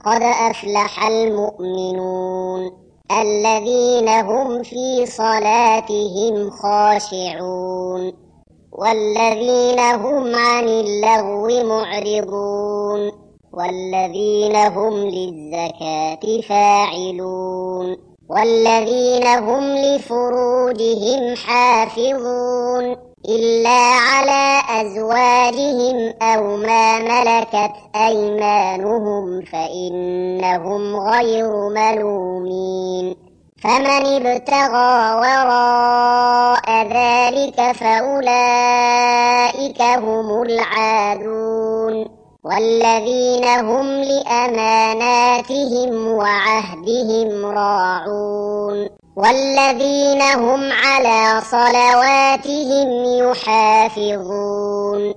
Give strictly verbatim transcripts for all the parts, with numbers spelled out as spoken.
قد أفلح المؤمنون الذين هم في صلاتهم خاشعون والذين هم عن اللغو معرضون والذين هم للزكاة فاعلون والذين هم لفروجهم حافظون إلا على أزواجهم أو ما ملكت أيمانهم فإنهم غير ملومين فمن ابتغى وراء ذلك فأولئك هم العادون والذين هم لأماناتهم وعهدهم راعون والذين هم على صلواتهم يحافظون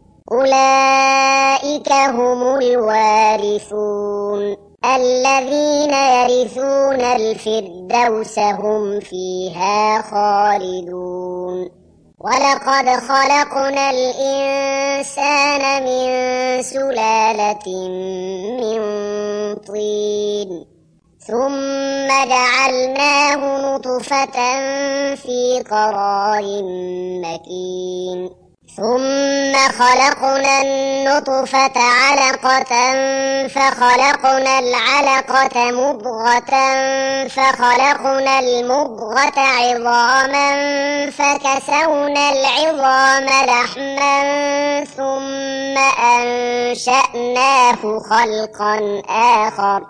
أولئك هم الوارثون الذين يرثون الفردوس هم فيها خالدون ولقد خلقنا الإنسان من سلالة من طين ثم جعلناه نطفة في قرار مكين ثم خلقنا النطفة علقة فخلقنا العلقة مضغة فخلقنا المضغة عظاما فكسونا العظام لحما ثم أنشأناه خلقا آخر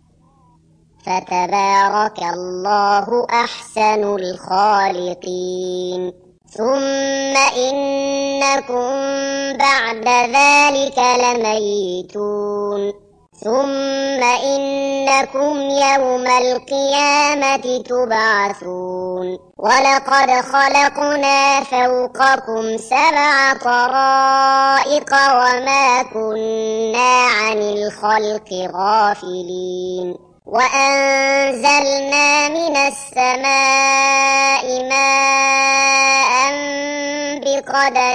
فتبارك الله أحسن الخالقين ثم إنكم بعد ذلك لميتون ثم إنكم يوم القيامة تبعثون ولقد خلقنا فوقكم سبع طرائق وما كنا عن الخلق غافلين وأنزلنا من السماء ماء بقدر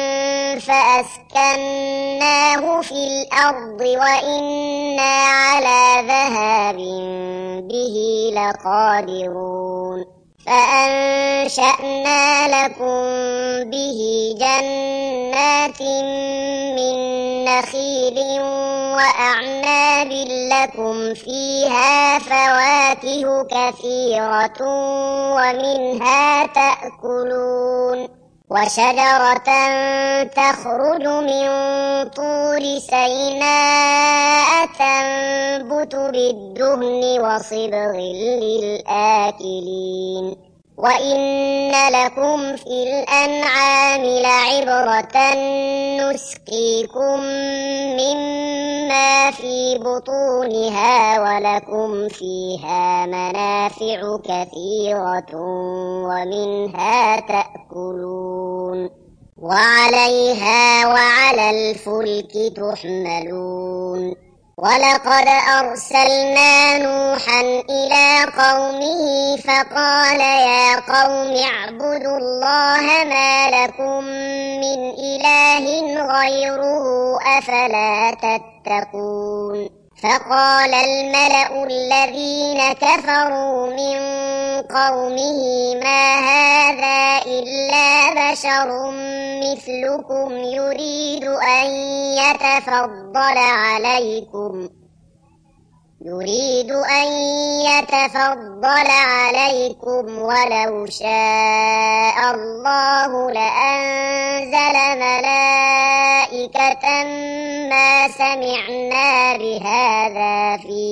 فأسكناه في الأرض وإنا على ذهاب به لقادرون فأنشأنا لكم به جنات من نخيل وأعناب لكم فيها فواكه كثيرة ومنها تأكلون وشجرة تخرج من طور سيناء تنبت بالدهن وصبغ للآكلين وإن لكم في الأنعام لعبرة نسقيكم مما في بطونها ولكم فيها منافع كثيرة ومنها تأكلون وعليها وعلى الفلك تحملون ولقد أرسلنا نوحا إلى قومه فقال يا قوم اعبدوا الله ما لكم من إله غيره أفلا تتقون فقال الملأ الذين كفروا من قومه ما هذا إلا بشر مثلكم يريد أن يتفضل عليكم يريد أن يتفضل عليكم ولو شاء الله لأنزل ملائكة ما سمعنا بهذا في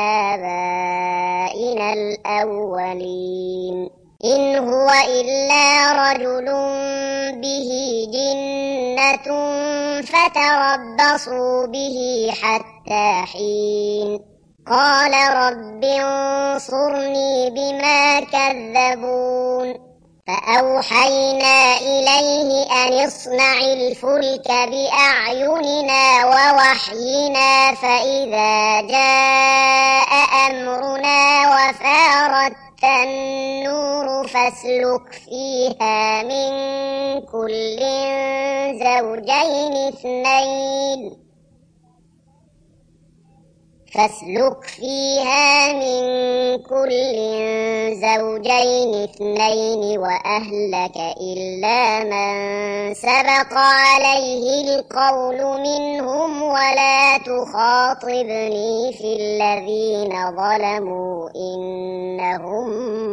آبائنا الأولين إن هو إلا رجل به جنة فتربصوا به حتى حين قال رب انصرني بما كذبون فأوحينا إليه أن اصنع الفلك بأعيننا ووحينا فإذا جاء أمرنا وفارت النور فاسلك فيها من كل زوجين اثنين فاسلك فيها من كل زوجين اثنين وأهلك إلا من سبق عليه القول منهم ولا تخاطبني في الذين ظلموا إنهم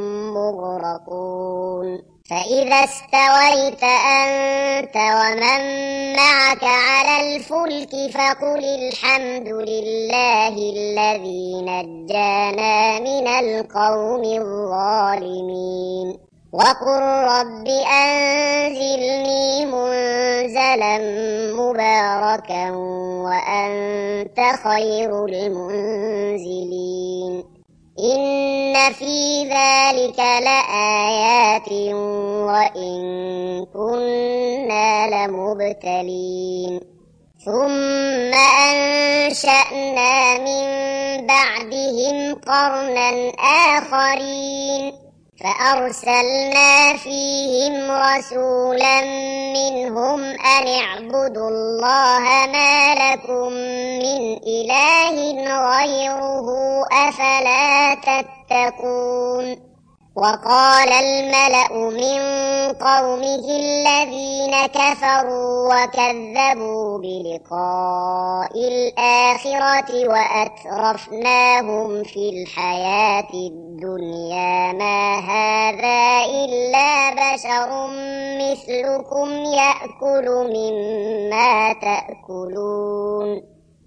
مغرقون فإذا استويت أنت ومن معك على الفلك فقل الحمد لله الذي نجانا من القوم الظالمين وقل رب أنزلني منزلا مباركا وأنت خير المنزلين إن في ذلك لآيات وإن كنا لمبتلين ثم أنشأنا من بعدهم قرنا آخرين فأرسلنا فيهم رسولا منهم أن اعبدوا الله ما لكم من إله غيره أفلا تتقون وقال الملأ من قومه الذين كفروا وكذبوا بلقاء الآخرة وأترفناهم في الحياة الدنيا ما هذا إلا بشر مثلكم يأكل مما تأكلون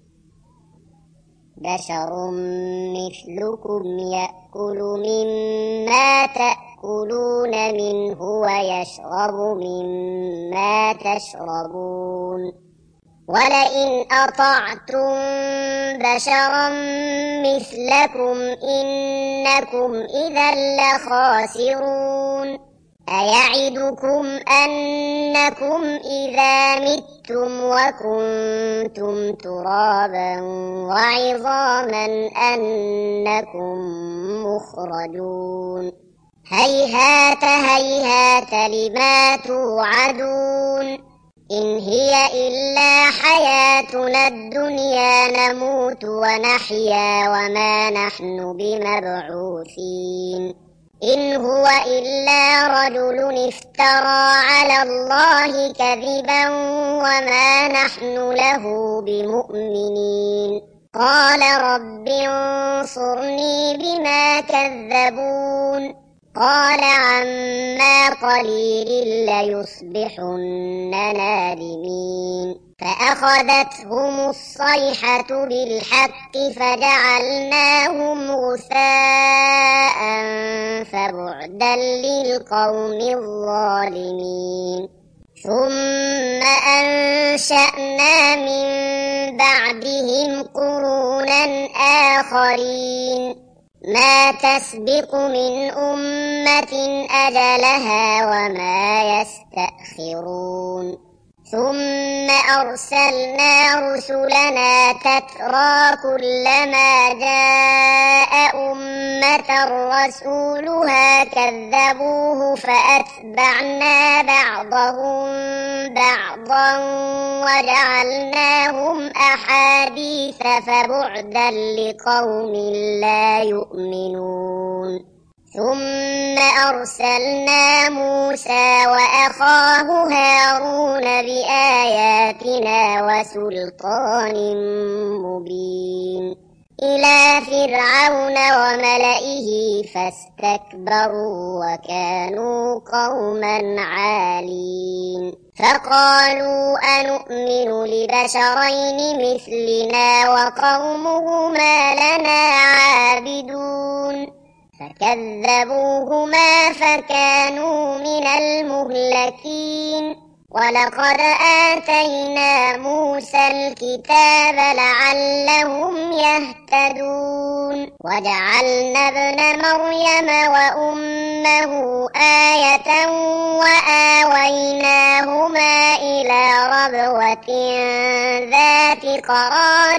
بشر مثلكم يأكل مما تأكلون منه ويشرب مما تشربون ولئن أطعتم بشرا مثلكم إنكم إذا لخاسرون أيعدكم أنكم إذا متم وكنتم ترابا وعظاما أنكم مخرجون هيهات هيهات لما توعدون إن هي إلا حياتنا الدنيا نموت ونحيا وما نحن بمبعوثين إن هو إلا رجل افترى على الله كذبا وما نحن له بمؤمنين قال رب انصرني بما كذبون قال عما قليل ليصبحن نادمين فأخذتهم الصيحة بالحق فجعلناهم غثاء فبعدا للقوم الظالمين ثم أنشأنا من بعدهم قرونا آخرين ما تسبق من أمة أجلها وما يستأخرون ثم أرسلنا رسلنا تترى كلما جاء أمة رسولها كذبوه فأتبعنا بعضهم بعضا وجعلناهم أحاديث فبعدا لقوم لا يؤمنون ثم أرسلنا موسى وأخاه هارون بآياتنا وسلطان مبين إلى فرعون وملئه فاستكبروا وكانوا قوما عالين فقالوا أنؤمن لبشرين مثلنا وقومهما لنا عابدون فكذبوهما فكانوا من المهلكين ولقد آتينا موسى الكتاب لعلهم يهتدون وجعلنا ابن مريم وأمه آية وآويناهما إلى ربوة ذات قرار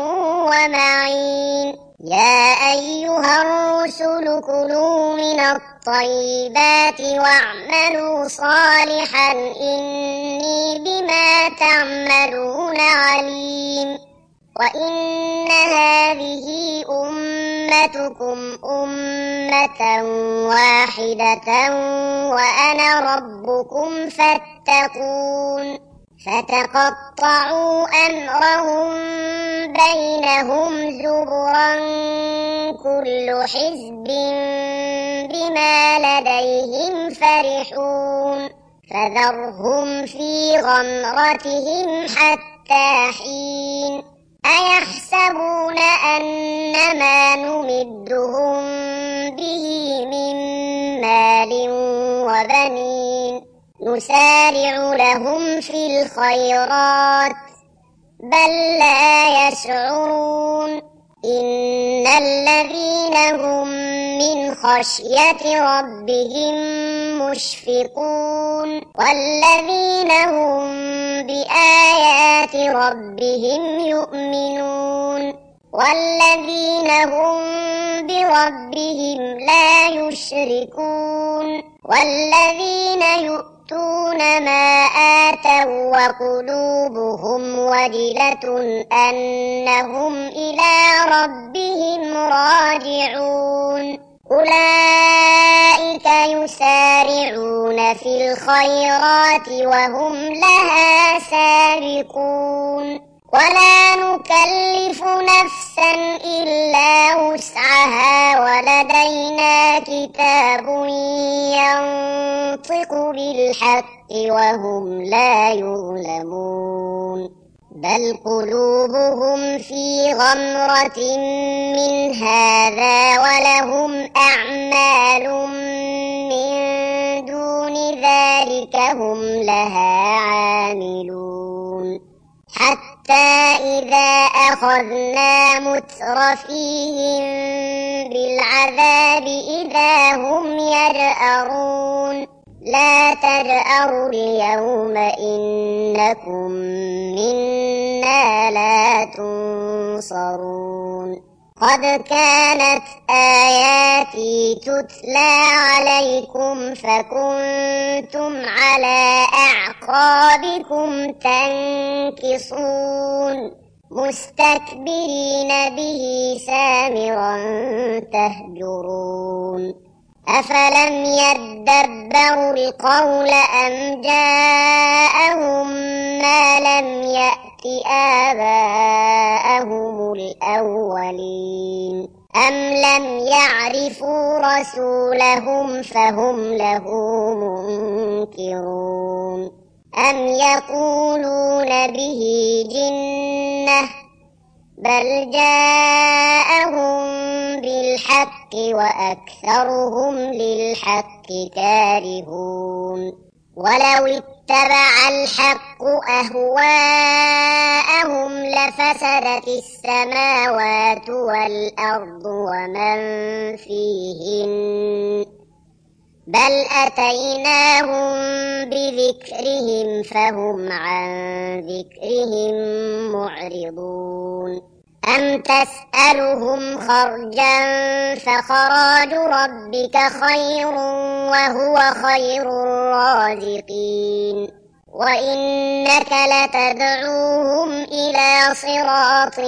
ومعين يا أيها الرسل كلوا من الطيبات واعملوا صالحا إني بما تعملون عليم وإن هذه أمتكم أمة واحدة وأنا ربكم فاتقون فتقطعوا أمرهم بينهم زبرا كل حزب بما لديهم فرحون فذرهم في غمرتهم حتى حين أيحسبون أنما نمدهم به من مال وبنين نسارع لهم في الخيرات بل لا يشعرون إن الذين هم من خشية ربهم مشفقون والذين هم بآيات ربهم يؤمنون والذين هم بربهم لا يشركون والذين يؤتون ما آتوا وقلوبهم وجلة أنهم إلى ربهم راجعون أولئك يسارعون في الخيرات وهم لها سابقون ولا نكلف نفسا إلا وسعها ولدينا كتاب ينطق بالحق وهم لا يظلمون بل قلوبهم في غمرة من هذا ولهم أعمال من دون ذلك هم لها عاملون حتى إذا أخذنا مترفيهم بالعذاب إذا هم يجأرون لا تجأروا اليوم إنكم منا لا تنصرون قد كانت آياتي تتلى عليكم فكنتم على أعقابكم تنكصون مستكبرين به سامرا تهجرون أفلم يدبروا القول أم جاءهم ما لم يأت آباءهم الأولين أم لم يعرفوا رسولهم فهم له منكرون أم يقولون به جنة بل جاءهم بالحق وأكثرهم للحق كارهون ولو اتبع الحق أهواءهم لفسدت السماوات والأرض ومن فيهن بل أتيناهم بذكرهم فهم عن ذكرهم معرضون أم تسألهم خرجا فخراج ربك خير وهو خير الرازقين وإنك لتدعوهم إلى صراط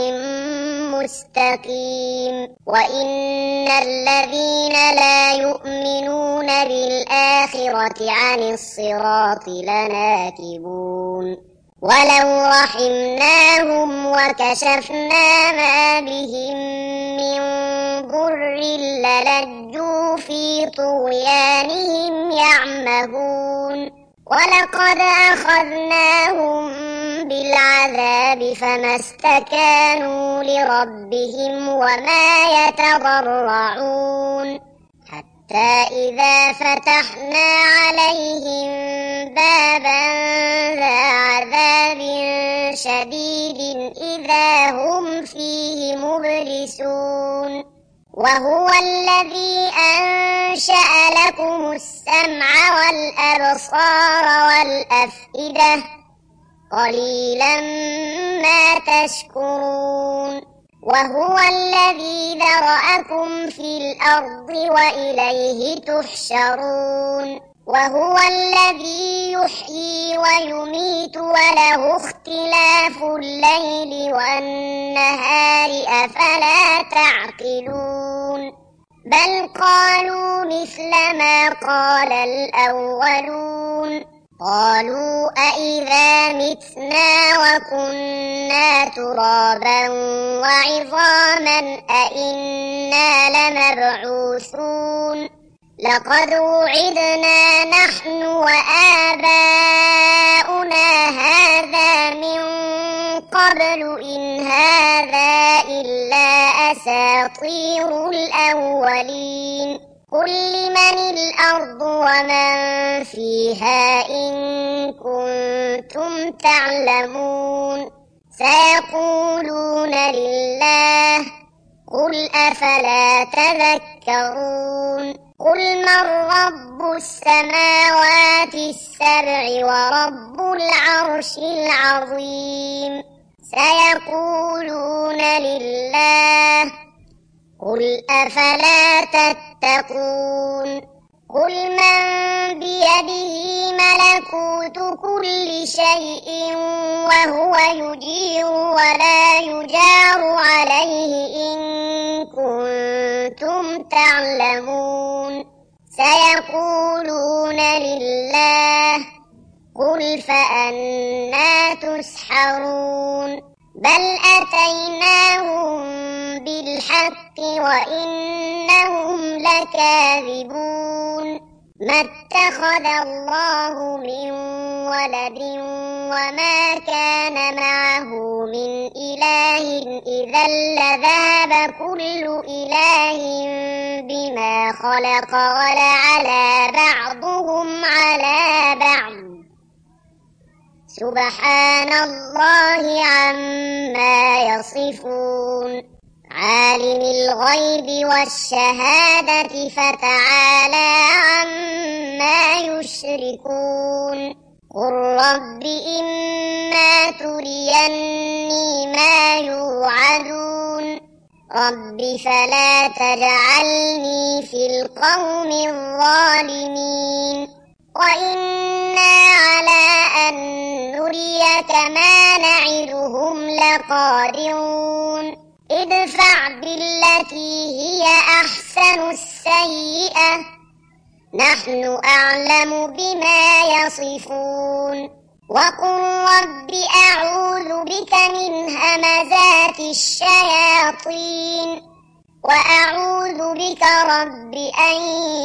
مستقيم وإن الذين لا يؤمنون بالآخرة عن الصراط لناكبون ولو رحمناهم وكشفنا ما بهم من ضر للجوا في طغيانهم يعمهون ولقد أخذناهم بالعذاب فما استكانوا لربهم وما يتضرعون حتى إذا فتحنا عليهم بابا ذا عذاب شديد إذا هم فيه مبلسون وهو الذي أنشأ لكم السمع والأبصار والأفئدة قليلا ما تشكرون وهو الذي ذرأكم في الأرض وإليه تحشرون وهو الذي يحيي ويميت وله اختلاف الليل والنهار أفلا تعقلون بل قالوا مثل ما قال الأولون قالوا أإذا متنا وكنا ترابا وعظاما أإنا لمبعوثون لقد وعدنا نحن وآباؤنا هذا من قبل إن هذا إلا أساطير الأولين قل لمن الأرض ومن فيها إن كنتم تعلمون سيقولون لله قل أفلا تذكرون قل من رب السماوات السبع ورب العرش العظيم سيقولون لله قل أفلا تتقون قل من بيده ملكوت كل شيء وهو يجير ولا يجار عليه إن كنتم تعلمون سيقولون لله قل فأنى تسحرون بل أتيناهم بالحق وإنهم لكاذبون ما اتخذ الله من ولد وما كان معه من إله إذا لذهب كل إله بما خلق ولعلى بعضهم على بعض سبحان الله عما يصفون عالم الغيب والشهادة فتعالى عما يشركون قل رب إما تريني ما يوعدون رب فلا تجعلني في القوم الظالمين وإنا على أن نريك ما نعدهم لقادرون ادفع بالتي هي أحسن السيئة نحن أعلم بما يصفون وقل رب أعوذ بك من همزات الشياطين وأعوذ بك رب أن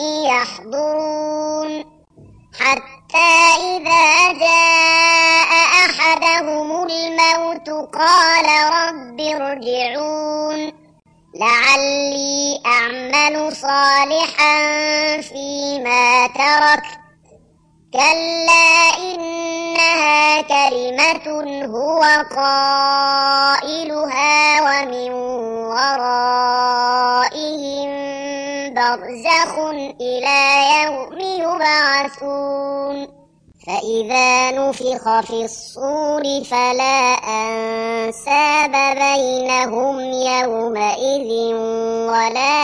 يحضرون حتى إذا جاء أحدهم الموت قال رب ارجعون لعلي أعمل صالحا فيما تركت كلا إنها كلمة هو قائلها ومن ورائهم برزخ إلى يوم يبعثون فإذا نفخ في الصور فلا أنساب بينهم يومئذ ولا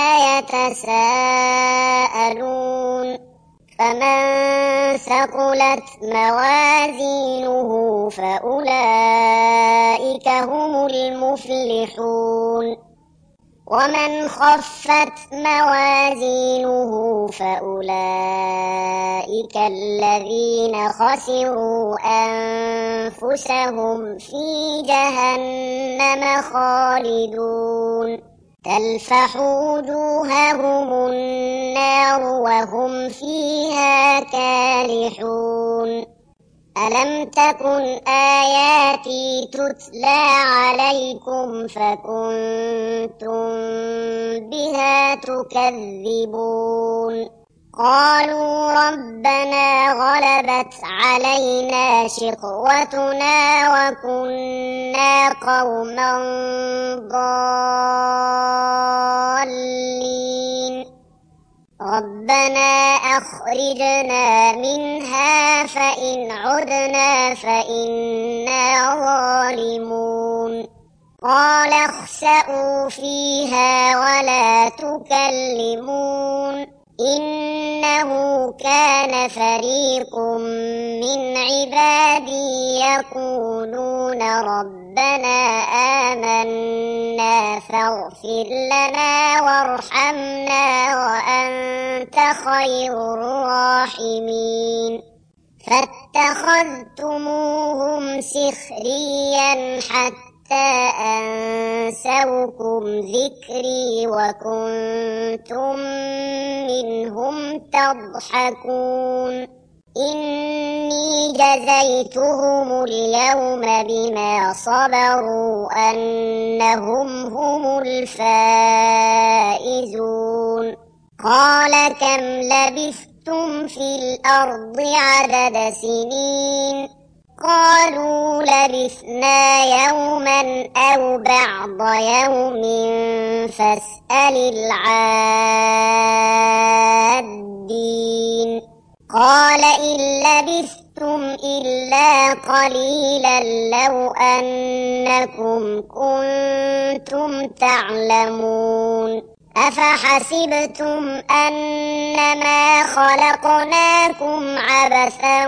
يتساءلون فمن ثقلت موازينه فأولئك هم المفلحون ومن خفت موازينه فأولئك الذين خسروا أنفسهم في جهنم خالدون تلفح وجوههم النار وهم فيها كالحون ألم تكن آياتي تتلى عليكم فكنتم بها تكذبون قالوا ربنا غلبت علينا شقوتنا وكنا قوما ضالين ربنا أخرجنا منها فإن عدنا فإنا ظالمون قال اخسئوا فيها ولا تكلمون إنه إنه كان فريق من عبادي يقولون ربنا آمنا فاغفر لنا وارحمنا وأنت خير الراحمين فاتخذتموهم سخريا حتى أنسوكم ذكري وكنتم منهم تضحكون إني جزيتهم اليوم بما صبروا أنهم هم الفائزون قال كم لبثتم في الأرض عدد سنين قالوا لبثنا يوما أو بعض يوم فاسأل العادين قال إن لبثتم إلا قليلا لو أنكم كنتم تعلمون أفحسبتم أنما خلقناكم عبثا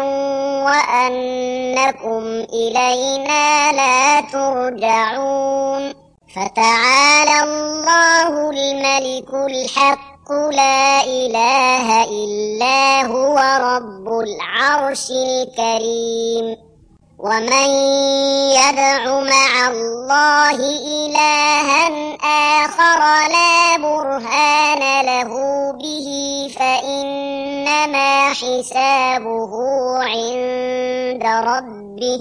وأنكم إلينا لا ترجعون فتعالى الله الملك الحق لا إله إلا هو رب العرش الكريم ومن يدع مع الله إلها آخر لا برهان له به فإنما حسابه عند ربه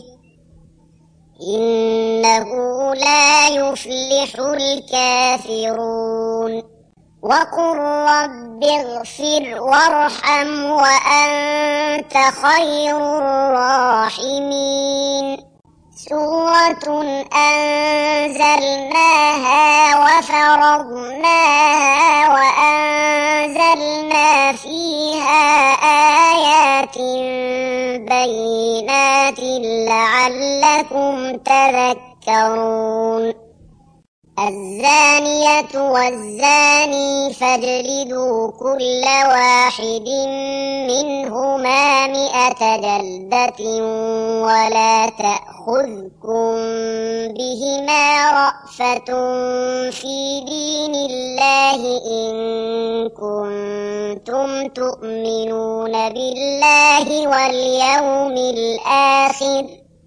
إنه لا يفلح الكافرون وقل رب اغفر وارحم وأنت خير الراحمين سورة أنزلناها وفرضناها وأنزلنا فيها آيات بينات لعلكم تذكرون الزانية والزاني فاجلدوا كل واحد منهما مئة جلدة ولا تأخذكم بهما رأفة في دين الله إن كنتم تؤمنون بالله واليوم الآخر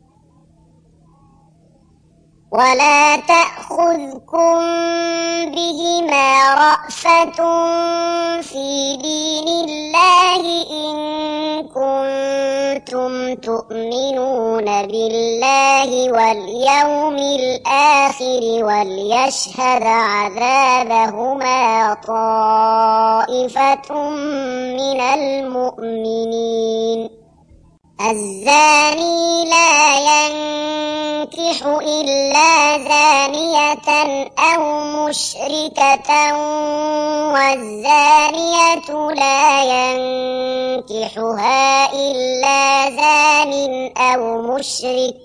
ولا تأخذكم بهما رأفة في دين الله إن كنتم تؤمنون بالله واليوم الآخر وليشهد عذابهما طائفة من المؤمنين الزاني لا ينكح إلا زانية أو مشركة والزانية لا ينكحها إلا زان أو مشرك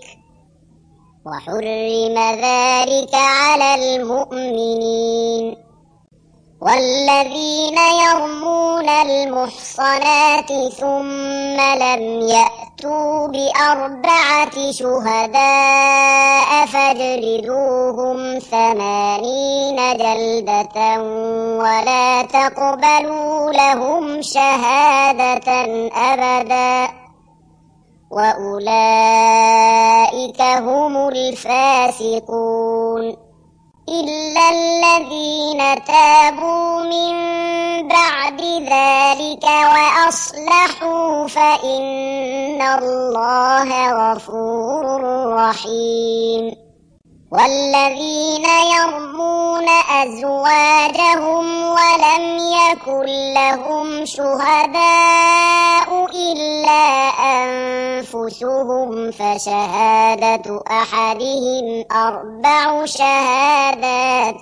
وحرم ذلك على المؤمنين والذين يرمون المحصنات ثم لم يأتوا بأربعة شهداء فاجلدوهم ثمانين جلدة ولا تقبلوا لهم شهادة أبدا وأولئك هم الفاسقون إلا الذين تابوا من بعد ذلك وأصلحوا فإن الله غفور رحيم والذين يرمون أزواجهم ولم يكن لهم شهداء إلا أنفسهم فشهادة أحدهم أربع شهادات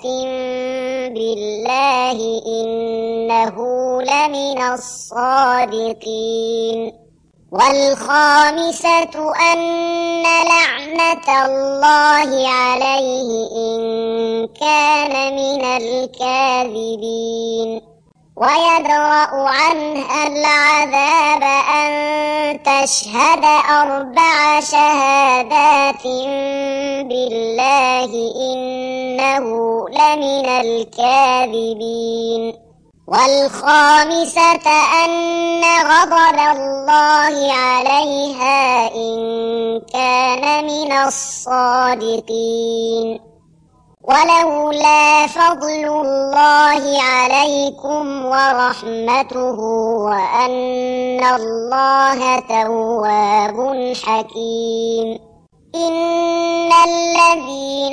بالله إنه لمن الصادقين والخامسة أن لعنة الله عليه إن كان من الكاذبين ويدرأ عنها العذاب أن تشهد أربع شهادات بالله إنه لمن الكاذبين. والخامسة أن غضب الله عليها إن كان من الصادقين. ولولا فضل الله عليكم ورحمته وأن الله تواب حكيم. إن الذين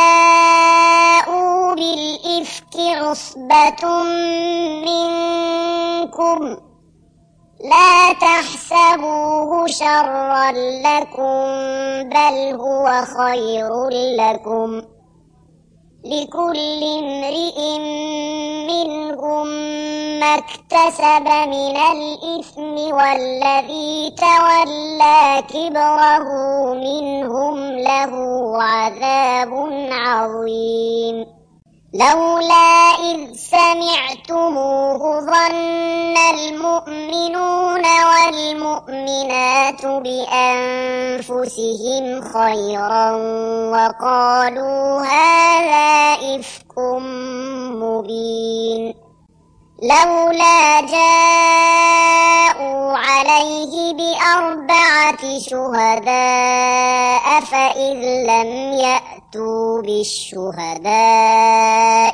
جاءوا بالإفك عصبة منكم لا تحسبوه شرا لكم بل هو خير لكم، لكل امرئ منهم ما اكتسب من الإثم والذي تولى كبره منهم له عذاب عظيم. لولا إذ سمعتموه ظن المؤمنون والمؤمنات بأنفسهم خيرا وقالوا هذا إفك مبين. لولا جاءوا عليه بأربعة شهداء فإذ لم يأتوا بالشهداء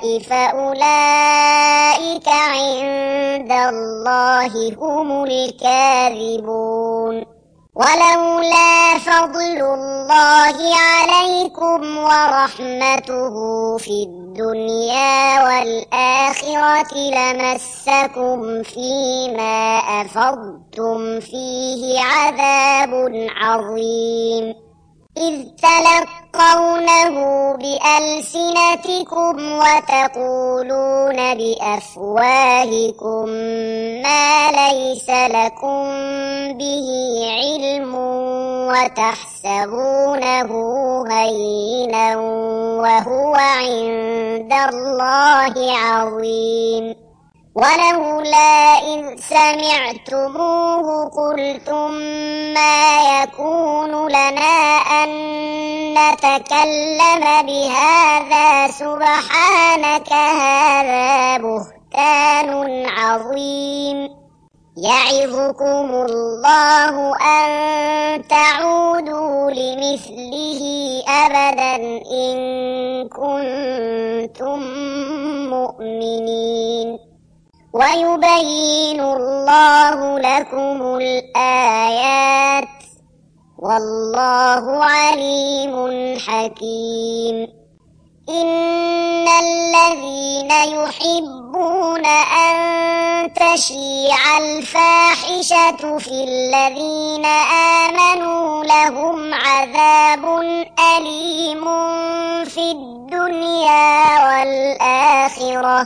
فأولئك عند الله هم الكاذبون. ولولا فضل الله عليكم ورحمته في الدنيا والآخرة لمسكم فيما أفضتم فيه عذاب عظيم. إذ تلقونه بألسنتكم وتقولون بأفواهكم ما ليس لكم به علم وتحسبونه هينا وهو عند الله عظيم. ولولا إذ سمعتموه قلتم ما يكون لنا أن نتكلم بهذا سبحانك هذا بهتان عظيم. يعظكم الله أن تعودوا لمثله أبدا إن كنتم مؤمنين. ويبين الله لكم الآيات والله عليم حكيم. إن الذين يحبون أن تشيع الفاحشة في الذين آمنوا لهم عذاب أليم في الدنيا والآخرة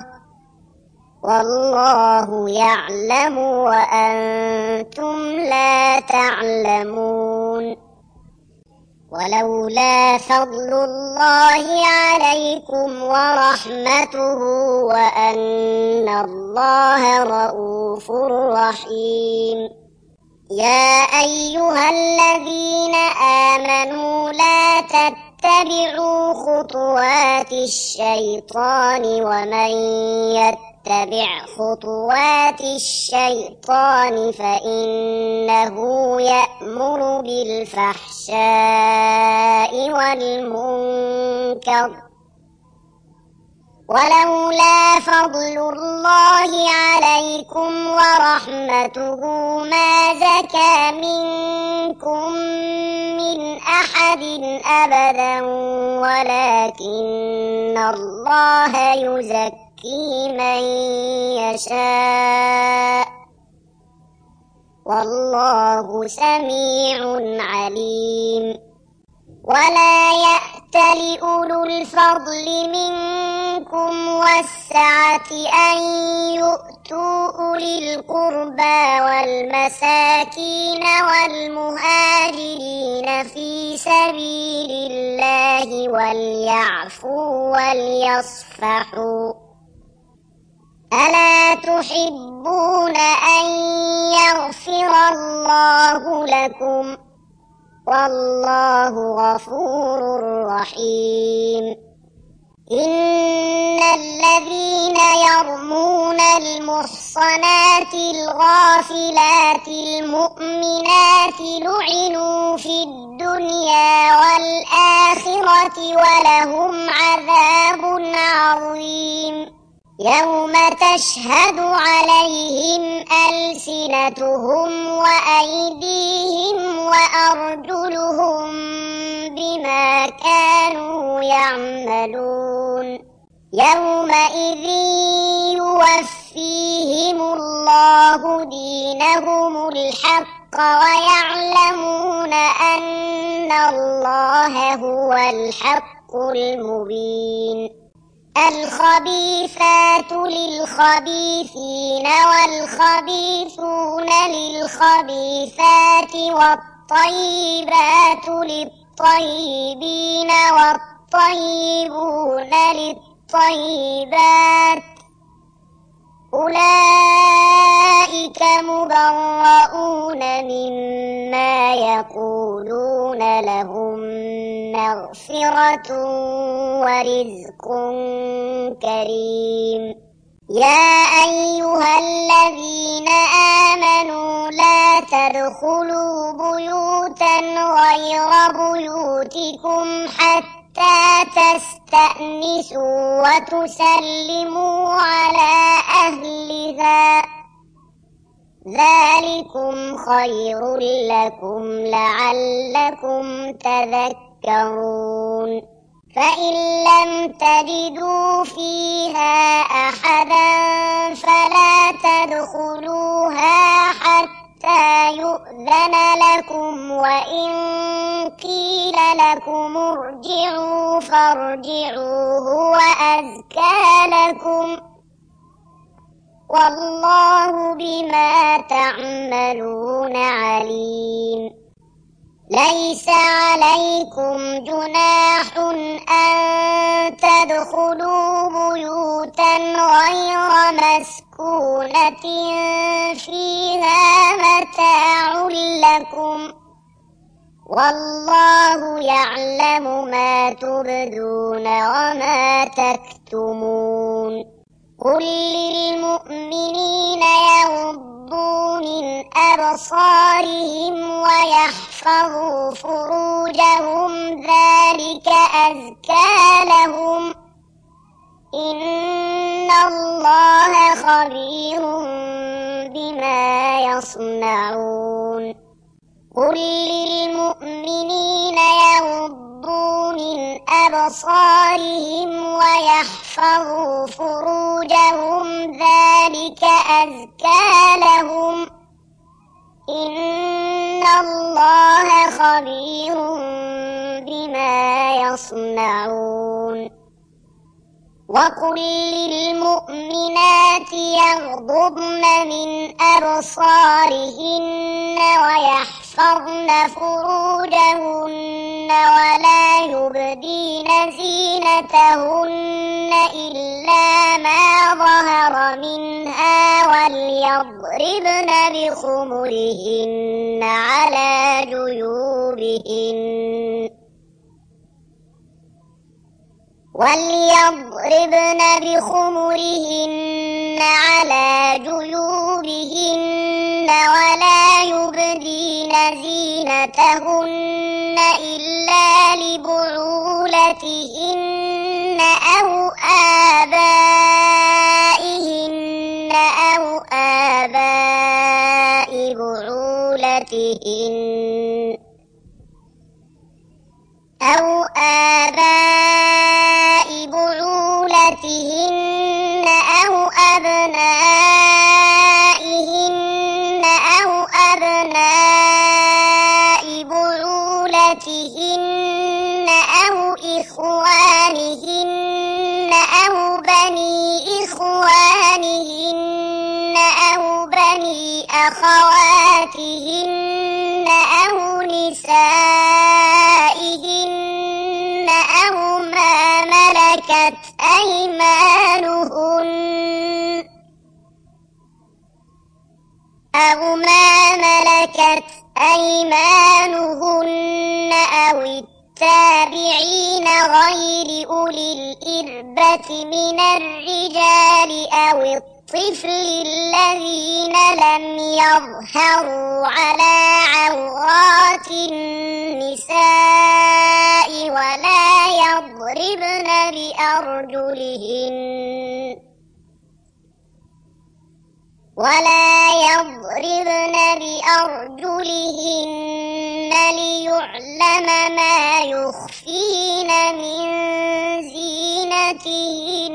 والله يعلم وأنتم لا تعلمون. ولولا فضل الله عليكم ورحمته وأن الله رؤوف رحيم. يا أيها الذين آمنوا لا تتبعوا خطوات الشيطان ومن يتبع خطوات الشيطان فإنه يأمر بالفحشاء والمنكر. ولولا فضل الله عليكم ورحمته ما زكى منكم من أحد أبدا ولكن الله يزكي من يشاء والله سميع عليم. ولا يأتل أولو الفضل منكم والسعة أن يؤتوا أولي القربى والمساكين والمهاجرين في سبيل الله وليعفوا وليصفحوا. ألا تحبون أن يغفر الله لكم والله غفور رحيم. إن الذين يرمون المحصنات الغافلات المؤمنات لعنوا في الدنيا والآخرة ولهم عذاب عظيم. يوم تشهد عليهم ألسنتهم وأيديهم وأرجلهم بما كانوا يعملون. يومئذ يوفيهم الله دينهم الحق ويعلمون أن الله هو الحق المبين. الخبيثات للخبيثين والخبيثون للخبيثات والطيبات للطيبين والطيبون للطيبات أولئك مبرؤون مما يقولون لهم مغفرة ورزق كريم. يا أيها الذين آمنوا لا تدخلوا بيوتا غير بيوتكم حتى تستأنسوا وتسلموا على أهلها ذلكم خير لكم لعلكم تذكرون. فإن لم تجدوا فيها أحدا فلا تدخلوها حتى يؤذن لكم وإن قيل لكم ارجعوا فارجعوا هو أزكى لكم والله بما تعملون عليم. ليس عليكم جناح أن تدخلوا بيوتا غير مسكونة فيها متاع لكم والله يعلم ما تبدون وما تكتمون. قل للمؤمنين يغضوا من أبصارهم ويحفظوا فروجهم ذلك أزكى لهم إن الله خبير بما يصنعون. قل للمؤمنين يغضوا من أبصارهم ويحفظوا فروجهم ذلك أزكى لهم إن الله خبير بما يصنعون. وقل للمؤمنات يغضضن من أبصارهن ويحفظن فروجهن ولا يبدين زينتهن إلا ما ظهر منها وليضربن بخمرهن على جيوبهن وليضربن بخمرهن على جيوبهن ولا يبدين زينتهن إلا لبعولتهن أو آبائهن أو آباء بعولتهن أو آباء بعولتهن أو أبنائهن أو أبناء بعولتهن أو إخوانهن أو بني إخوانهن أو بني أخواتهن أو نسائهن أو ما ملكت أيمانهن أو ما ملكت أيمانهن أو التابعين غير أولي الإربة من الرجال أو الطفل الذين لم يظهروا على عورات النساء ولا يضربن بأرجلهن ولا يضربن بأرجلهن ليعلم ما يخفين من زينتهن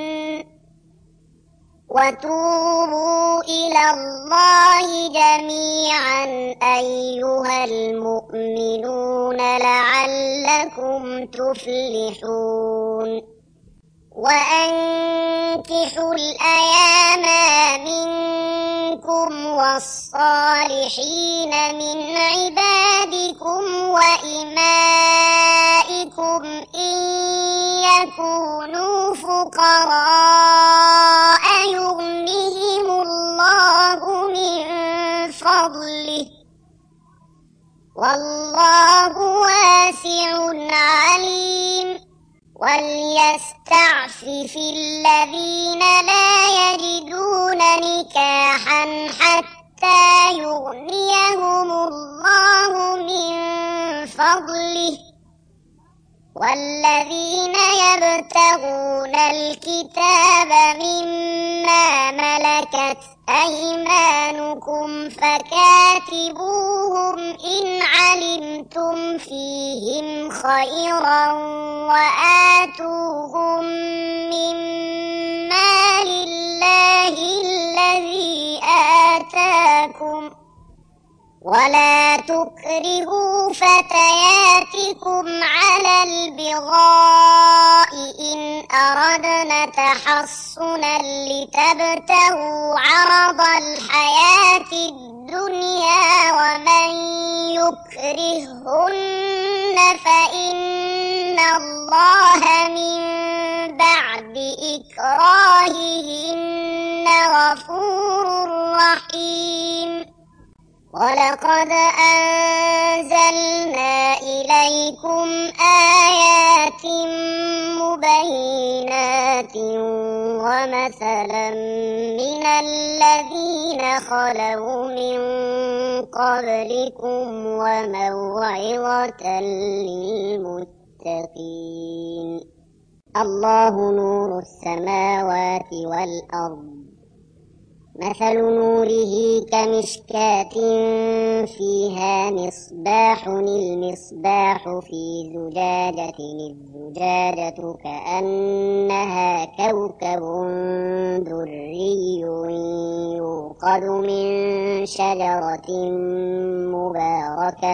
وتوبوا إلى الله جميعا أيها المؤمنون لعلكم تفلحون وأنكحوا الأيام منكم والصالحين من عبادكم وإمائكم إن يكونوا فقراء يغنهم الله من فضله والله واسع عليم وليستعفف الذين لا يجدون نكاحا حتى يغنيهم الله من فضله والذين يبتغون الكتاب مما ملكت أيمانكم فكاتبوهم إن علمتم فيهم خيرا وآتوهم مما لله الذي آتاكم ولا تكرهوا فتياتكم على البغاء إن أردنا تحصنا لتبتغوا عرض الحياة الدنيا ومن يكرههن فإن الله من بعد إكراههن غفور رحيم ولقد أنزلنا إليكم آيات مبينات ومثلا من الذين خلوا من قبلكم وموعظة للمتقين الله نور السماوات والأرض مثل نوره كمشكاة فيها مصباح المصباح في زجاجة الزجاجة كأنها كوكب دري يوقد من شجرة مباركة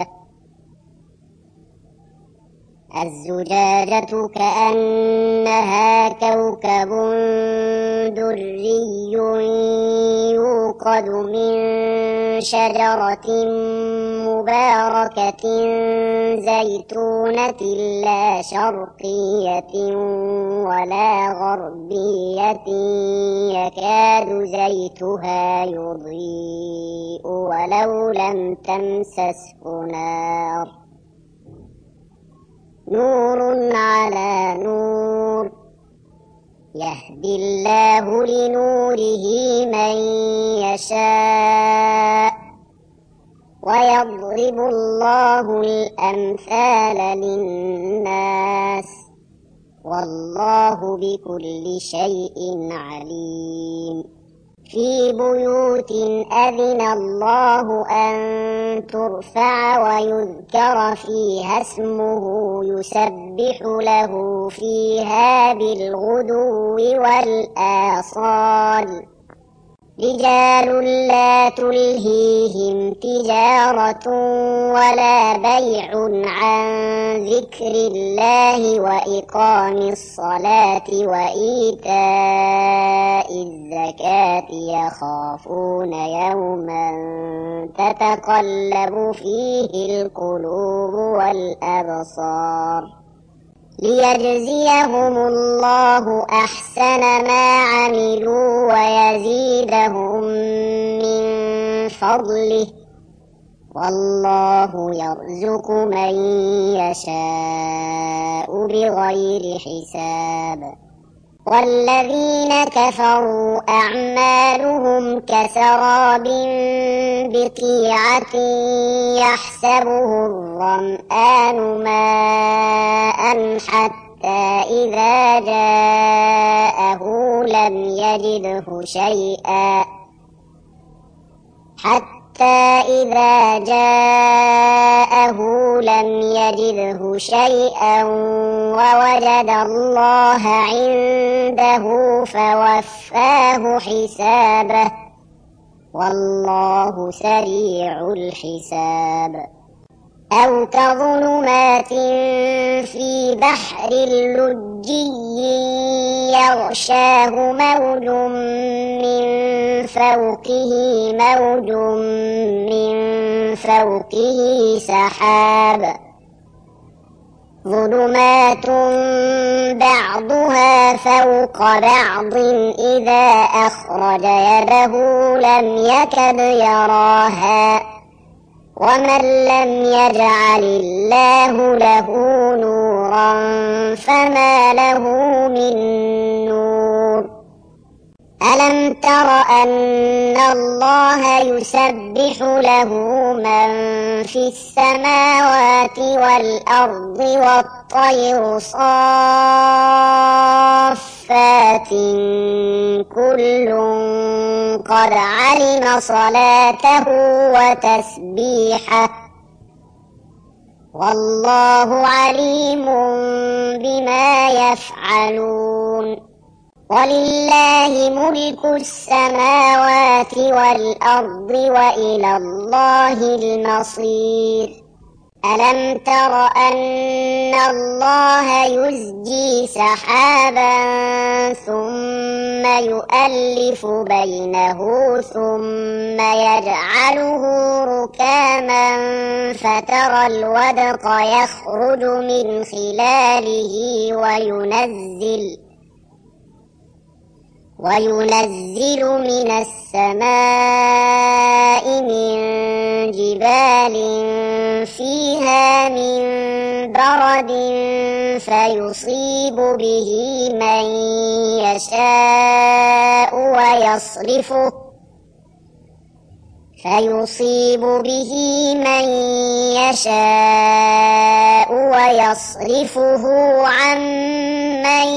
الزجاجة كأنها كوكب دري يوقد من شجرة مباركة زيتونة لا شرقية ولا غربية يكاد زيتها يضيء ولو لم تمسسه نار نور على نور يهدي الله لنوره من يشاء ويضرب الله الأمثال للناس والله بكل شيء عليم في بيوت أذن الله أن ترفع ويذكر فيها اسمه يسبح له فيها بالغدو والآصال رجال لا تلهيهم تجارة ولا بيع عن ذكر الله وإقام الصلاة وإيتاء الزكاة يخافون يوما تتقلب فيه القلوب والأبصار ليجزيهم الله أحسن ما عملوا ويزيدهم من فضله والله يرزق من يشاء بغير حساب والذين كفروا أعمالهم كسراب بقيعة يحسبه الظمآن ماء حتى إذا جاءه لم يجده شيئا حتى إذا جاءه لم يجده شيئا ووجد الله عنده فوفاه حسابه والله سريع الحساب أو كظلمات في بحر لجي يغشاه موج من فوقه موج من فوقه سحاب ظلمات بعضها فوق بعض إذا أخرج يده لم يكد يراها ومن لم يجعل الله له نورا فما له من نور ألم تر أن الله يسبح له من في السماوات والأرض والطير صافات كل قد علم صلاته وتسبيحه والله عليم بما يفعلون ولله ملك السماوات والأرض وإلى الله المصير ألم تر أن الله يزجي سحابا ثم يؤلف بينه ثم يجعله ركاما فترى الودق يخرج من خلاله وينزل وينزل من السماء من جبال فيها من برد فيصيب به من يشاء ويصرفه فيصيب به من يشاء ويصرفه عن من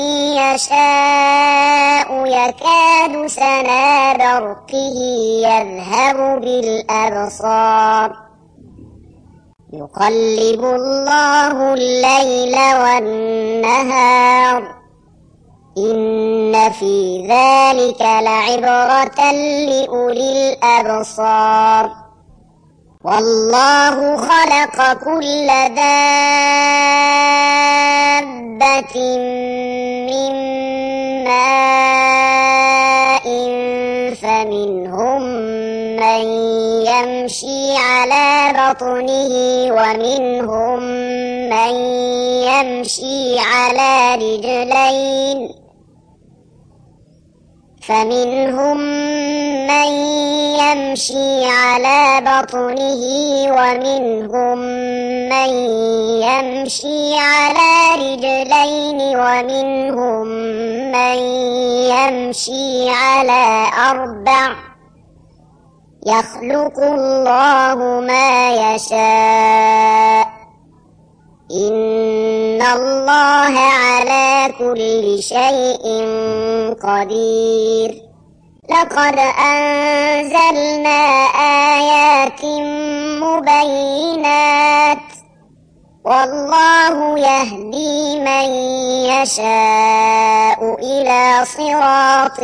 يشاء يكاد سنا برقه يذهب بالأبصار يقلب الله الليل والنهار إن في ذلك لعبرة لأولي الأبصار والله خلق كل دابة من ماء فمنهم من يمشي على بطنه ومنهم من يمشي على رجلين فمنهم من يمشي على بطنه ومنهم من يمشي على رجلين ومنهم من يمشي على أربع يخلق الله ما يشاء إن الله على كل شيء قدير لقد أنزلنا آيات مبينات والله يهدي من يشاء إلى صراط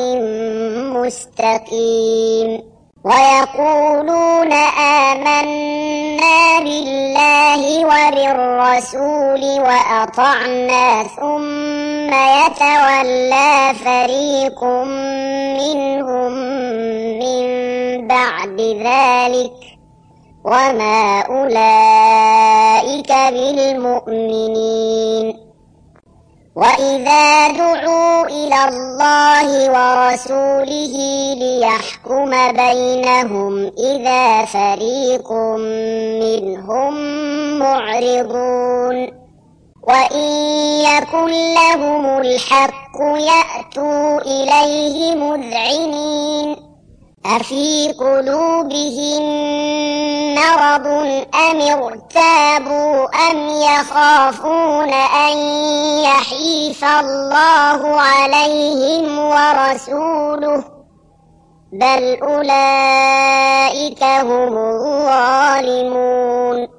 مستقيم ويقولون آمنا بالله وبالرسول وأطعنا ثم يتولى فريق منهم من بعد ذلك وما أولئك بالمؤمنين وإذا دعوا إلى الله ورسوله ليحكم بينهم إذا فريق منهم معرضون وإن يكن لهم الحق يأتوا إليه مذعنين أفي قلوبهم مرض أم ارتابوا أم يخافون أن يحيف الله عليهم ورسوله بل أولئك هم الظالمون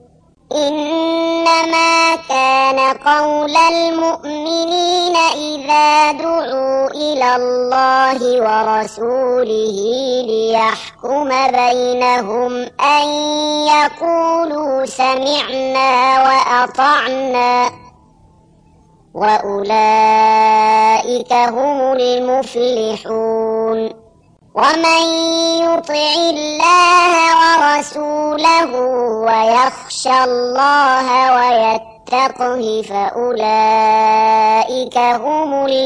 إنما كان قول المؤمنين إذا دعوا إلى الله ورسوله ليحكم بينهم أن يقولوا سمعنا وأطعنا وأولئك هم المفلحون ومن يطع الله ورسوله ويخشى الله ويتقه فأولئك هم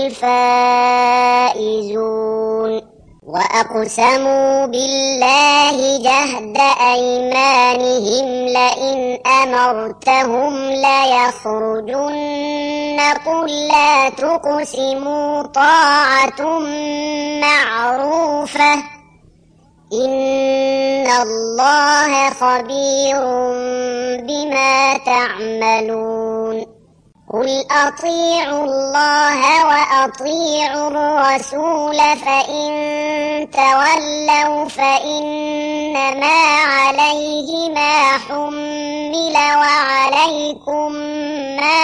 الفائزون وأقسموا بالله جهد أيمانهم لئن أمرتهم ليخرجن قل لا تقسموا طاعة معروفة إن الله خبير بما تعملون قل أطيعوا الله وأطيعوا الرسول فإن تولوا فإنما عليه ما حمل وعليكم ما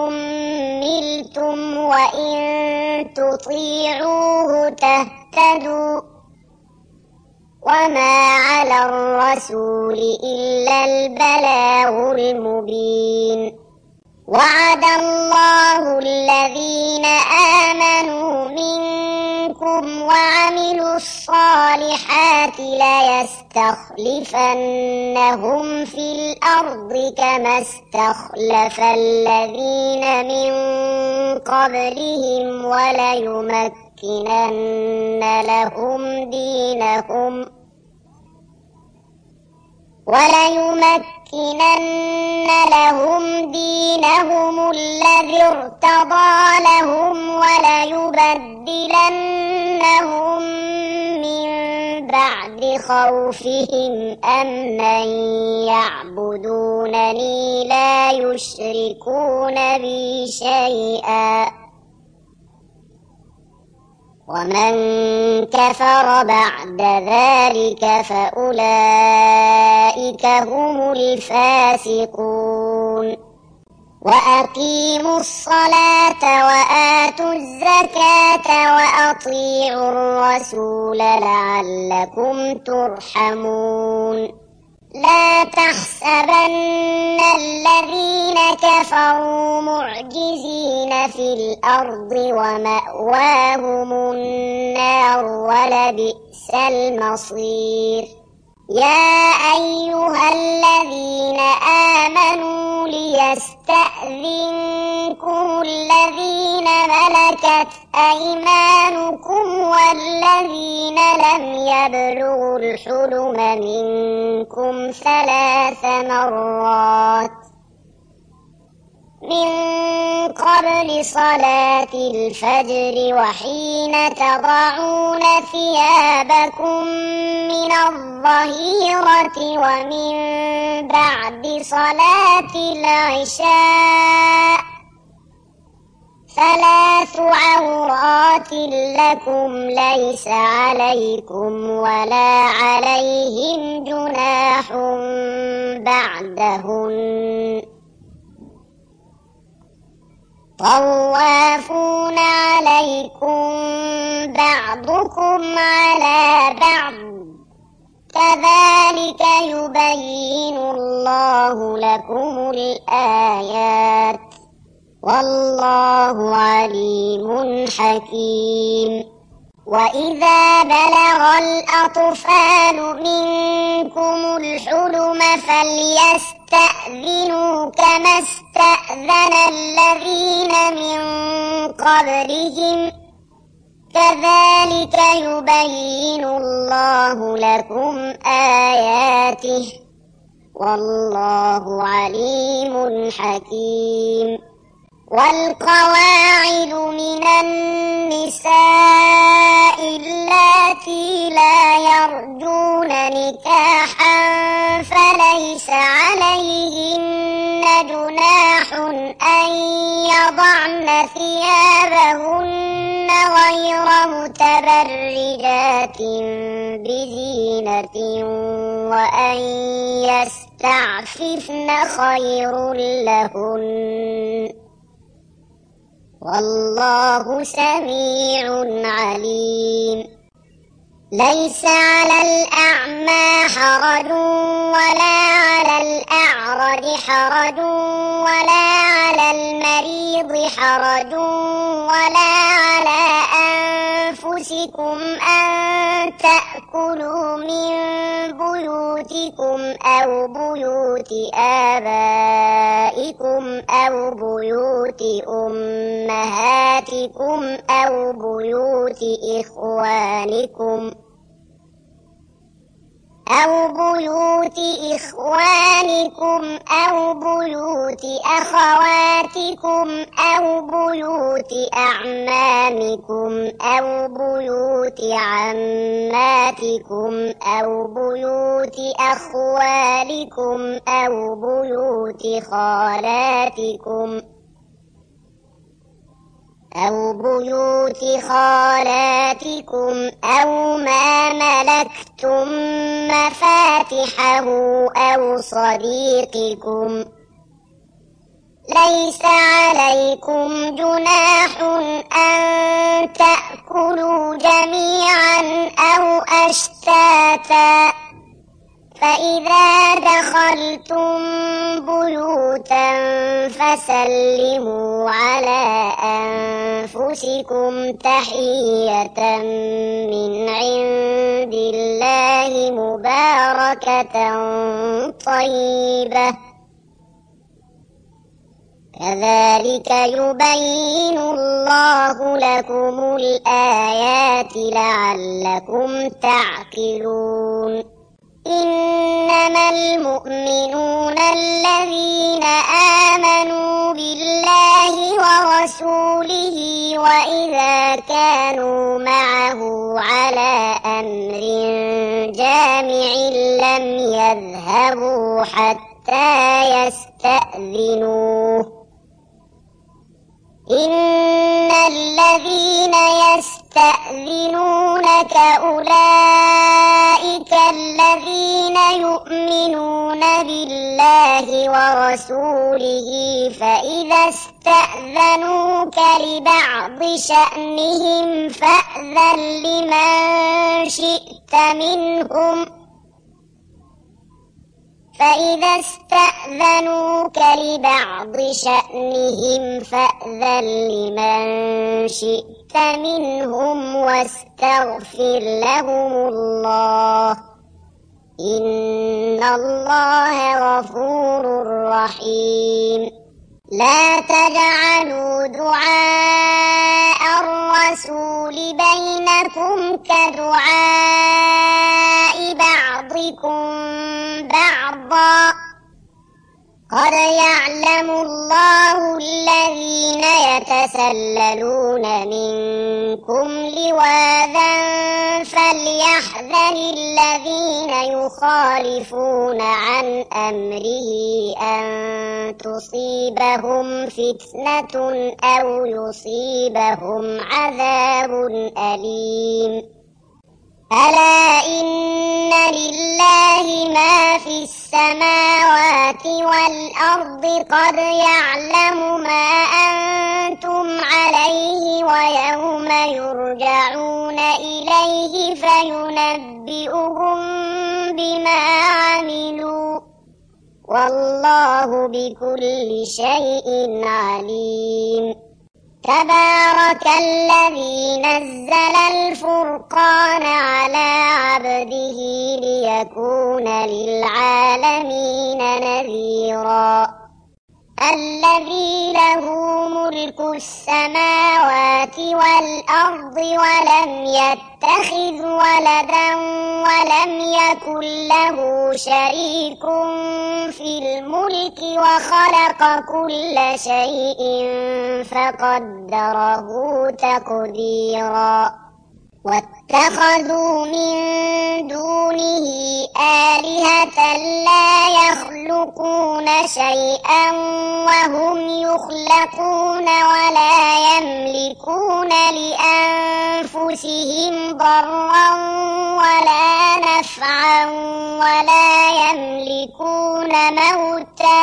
حملتم وإن تطيعوه تهتدوا وما على الرسول إلا البلاغ المبين وعد الله الذين آمنوا منكم وعملوا الصالحات ليستخلفنهم في الأرض كما استخلف الذين من قبلهم وليمكنن لهم دينهم وليمكنن لهم دينهم الذي ارتضى لهم وليبدلنهم من بعد خوفهم أمنا يعبدونني لا يشركون بي شيئا ومن كفر بعد ذلك فأولئك هم الفاسقون وأقيموا الصلاة وآتوا الزكاة وأطيعوا الرسول لعلكم ترحمون لا تحسبن الذين كفروا معجزين في الأرض ومأواهم النار ولبئس المصير يا أيها الذين آمنوا ليستأذنكم الذين ملكت أيمانكم والذين لم يبلغوا الحلم منكم ثلاث مرات من قبل صلاة الفجر وحين تضعون ثيابكم من الظهيرة ومن بعد صلاة العشاء ثلاث عورات لكم ليس عليكم ولا عليهم جناح بعدهن طوافون عليكم بعضكم على بعض كذلك يبين الله لكم الآيات والله عليم حكيم وإذا بلغ الأطفال منكم الحلم فليستأذنوا كما استأذن الذين من قبلهم كذلك يبين الله لكم آياته والله عليم حكيم. والقواعد من النساء اللاتي لا يرجون نكاحا فليس عليهن جناح أن يضعن ثيابهن غير متبرجات بزينة وأن يستعففن خير لهن والله سميع عليم. ليس على الأعمى حرج ولا على الأعرج حرج ولا على المريض حرج ولا على أنفسكم أن تأكلوا من بيوتكم أو بيوت آبائكم أو بيوت أمهاتكم أو بيوت إخوانكم أو بيوت إخوانكم أو بيوت أخواتكم أو بيوت أعمامكم أو بيوت عماتكم أو بيوت أخوالكم أو بيوت خالاتكم أو بيوت خالاتكم أو ما ملكتم مفاتحه أو صديقكم. ليس عليكم جناح أن تأكلوا جميعا أو أشتاتا فإذا دخلتم بيوتا فسلموا على أنفسكم تحية من عند الله مباركة طيبة كذلك يبين الله لكم الآيات لعلكم تعقلون. إنما المؤمنون الذين آمنوا بالله ورسوله وإذا كانوا معه على أمر جامع لم يذهبوا حتى يستأذنوه. إن الذين يستأذنونك أولئك الذين يؤمنون بالله ورسوله فإذا استأذنوك لبعض شأنهم فأذن لمن شئت منهم فإذا استأذنوك لبعض شأنهم فأذن لمن شئت منهم واستغفر لهم الله إن الله غفور رحيم. لا تجعلوا دعاء الرسول بينكم كدعاء بعضكم بعضا قد يعلم الله الذين يتسللون منكم لواذا فليحذر الذين يخالفون عن أمره أن تصيبهم فتنة أو يصيبهم عذاب أليم. ألا إن لله ما في السماوات والأرض قد يعلم ما أنتم عليه ويوم يرجعون إليه فينبئهم بما عملوا والله بكل شيء عليم. تبارك الذي نزل الفرقان على عبده ليكون للعالمين نذيرا الذي له ملك السماوات والأرض ولم يتخذ ولدا ولم يكن له شريك في الملك وخلق كل شيء فقدره تقديرا واتخذوا من دونه آلهة لا يخلقون شيئا وهم يخلقون ولا يملكون لأنفسهم ضرا ولا نفعا ولا يملكون موتا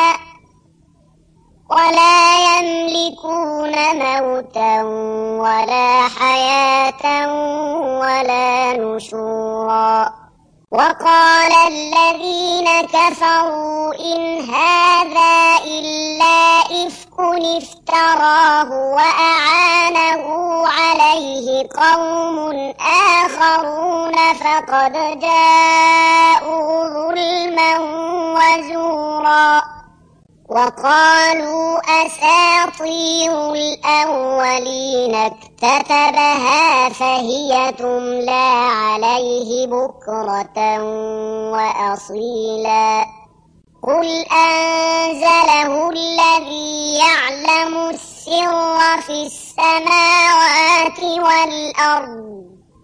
ولا يملكون موتا ولا حياة ولا نشورا وقال الذين كفروا إن هذا إلا إفك افتراه وأعانه عليه قوم آخرون فقد جاءوا ظلما وزورا وقالوا أساطير الأولين اكتتبها فهي تملى عليه بكرة وأصيلا قل أنزله الذي يعلم السر في السماوات والأرض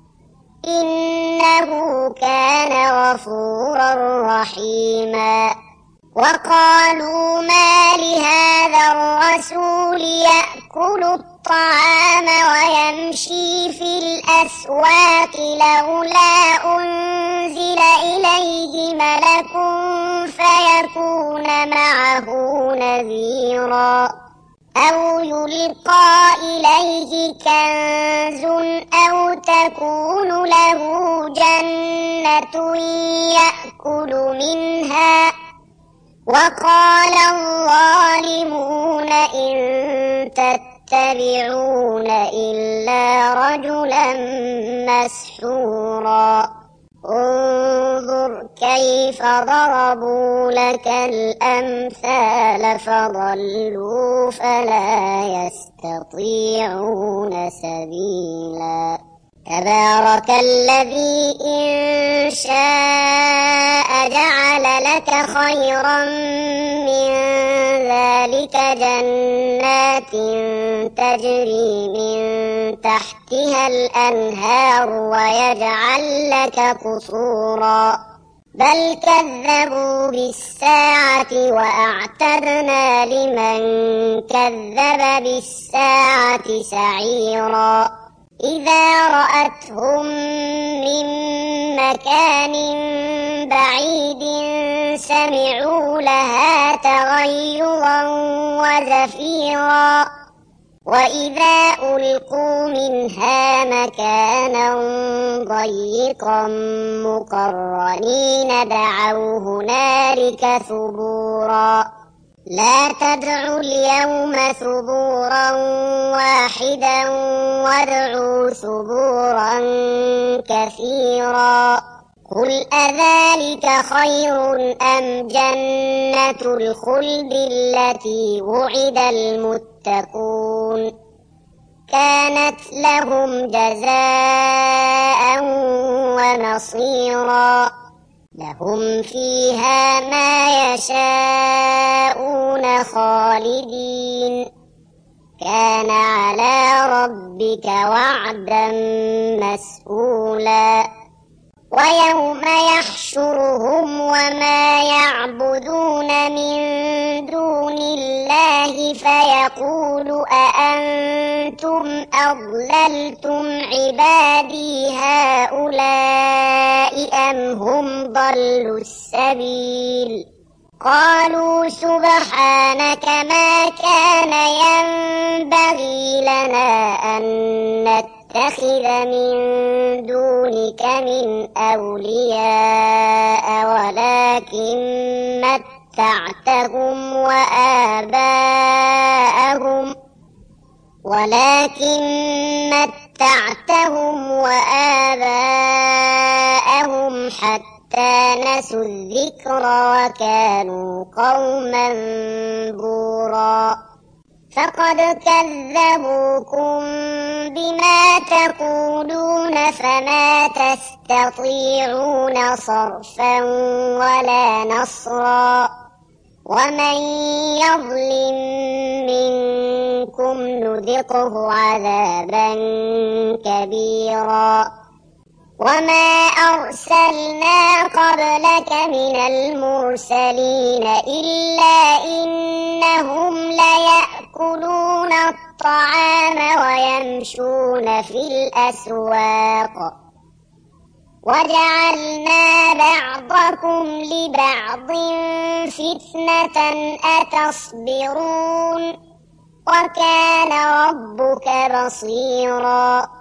إنه كان غفورا رحيما وقالوا ما لهذا الرسول يأكل الطعام ويمشي في الأسواق لولا أنزل إليه ملك فيكون معه نذيرا أو يلقى إليه كنز أو تكون له جنة يأكل منها وقال الظالمون إن تتبعون إلا رجلا مسحورا انظر كيف ضربوا لك الأمثال فضلوا فلا يستطيعون سبيلا تبارك الذي إن شاء جعل لك خيرا من ذلك جنات تجري من تحتها الأنهار ويجعل لك قصورا بل كذبوا بالساعة وأعتدنا لمن كذب بالساعة سعيرا إذا رأتهم من مكان بعيد سمعوا لها تغيظا وزفيرا وإذا ألقوا منها مكانا ضيقا مقرنين دعوا هنالك ثبورا لا تدعوا اليوم ثبورا واحدا وادعوا ثبورا كثيرا قل أذلك خير أم جنة الخلد التي وعد المتقون كانت لهم جزاء ونصيرا لهم فيها ما يشاءون خالدين كان على ربك وعدا مسئولا ويوم يحشرهم وما يعبدون من دون الله فيقول أأنتم أضللتم عبادي هؤلاء أم هم ضلوا السبيل قالوا سبحانك ما كان ينبغي لنا أن نتخذ من دونك من أولياء ولكن متعتهم وآباءهم ولكن متعتهم وآباءهم حتى نسوا الذكر وكانوا قوما بورا فقد كذبوكم بما تقولون فما تستطيعون صرفا ولا نصرا ومن يظلم منكم نذقه عذابا كبيرا وما أرسلنا قبلك من المرسلين إلا إنهم ليأكلون الطعام ويمشون في الأسواق وجعلنا بعضكم لبعض فتنة أتصبرون وكان ربك بصيرا